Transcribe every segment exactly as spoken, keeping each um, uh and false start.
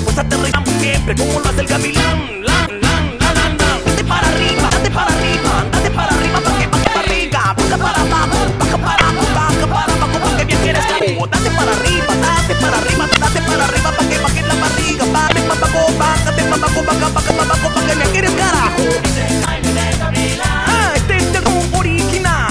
Después aterrizamos siempre como lo hace el gavilán. Lan, lan, lan, lan, lan. Date para arriba, date para arriba, date para arriba, pa' que, pa' que para arriba, baja para abajo, baja para abajo, baja para abajo, porque bien quieres cabo. Date para arriba, date para arriba, date para arriba, pa' que, pa' que la barriga, bájate pa' abajo, bájate pa' abajo, baja, baja pa' abajo, pa' que bien quieres carajo. Ah, este es el rumbo original.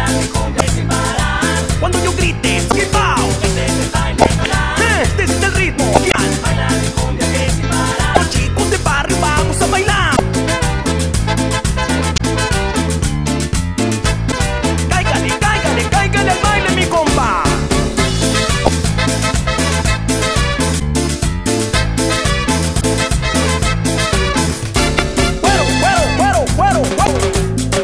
Cuando yo grite, skip out. Este es el ritmo original. Los chicos de barrio vamos a bailar. Cáigale, cáigale, cáigale al baile, mi compa. Güero, güero, güero, güero, güero.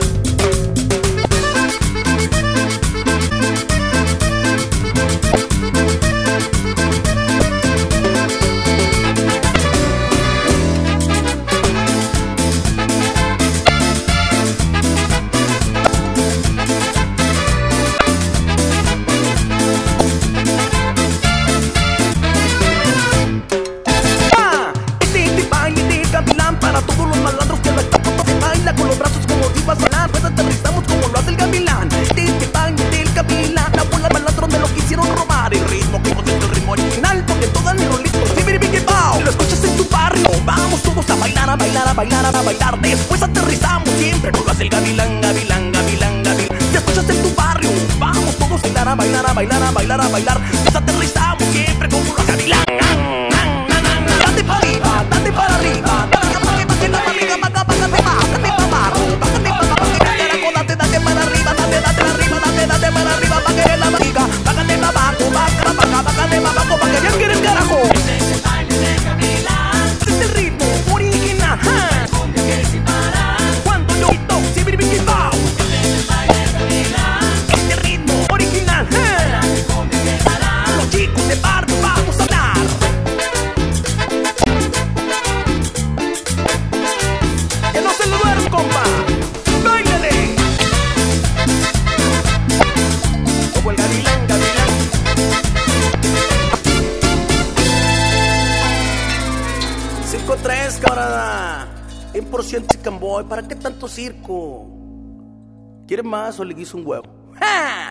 Para todos los malandros que la chapa se baila con los brazos como divas bailar, pues aterrizamos como lo hace el gavilán. Este baile del gavilán, la bola malandros me lo quisieron robar. El ritmo que es el ritmo original, porque todas mis rolitos sí, baby, que pao. Lo escuchas en tu barrio, vamos todos a bailar, a bailar, a bailar, a bailar. Después aterrizamos siempre como lo hace el gavilán, gavilán, gavilán, gavilán. Te escuchas en tu barrio, vamos todos a bailar, a bailar, a bailar, a bailar, a bailar. Después aterrizamos siempre como lo hace el gavilán. Date para arriba, date para arriba. cinco tres, camarada. cien por ciento Chicken Boy. ¿Para qué tanto circo? ¿Quiere más o le guiso un huevo? ¡Ja!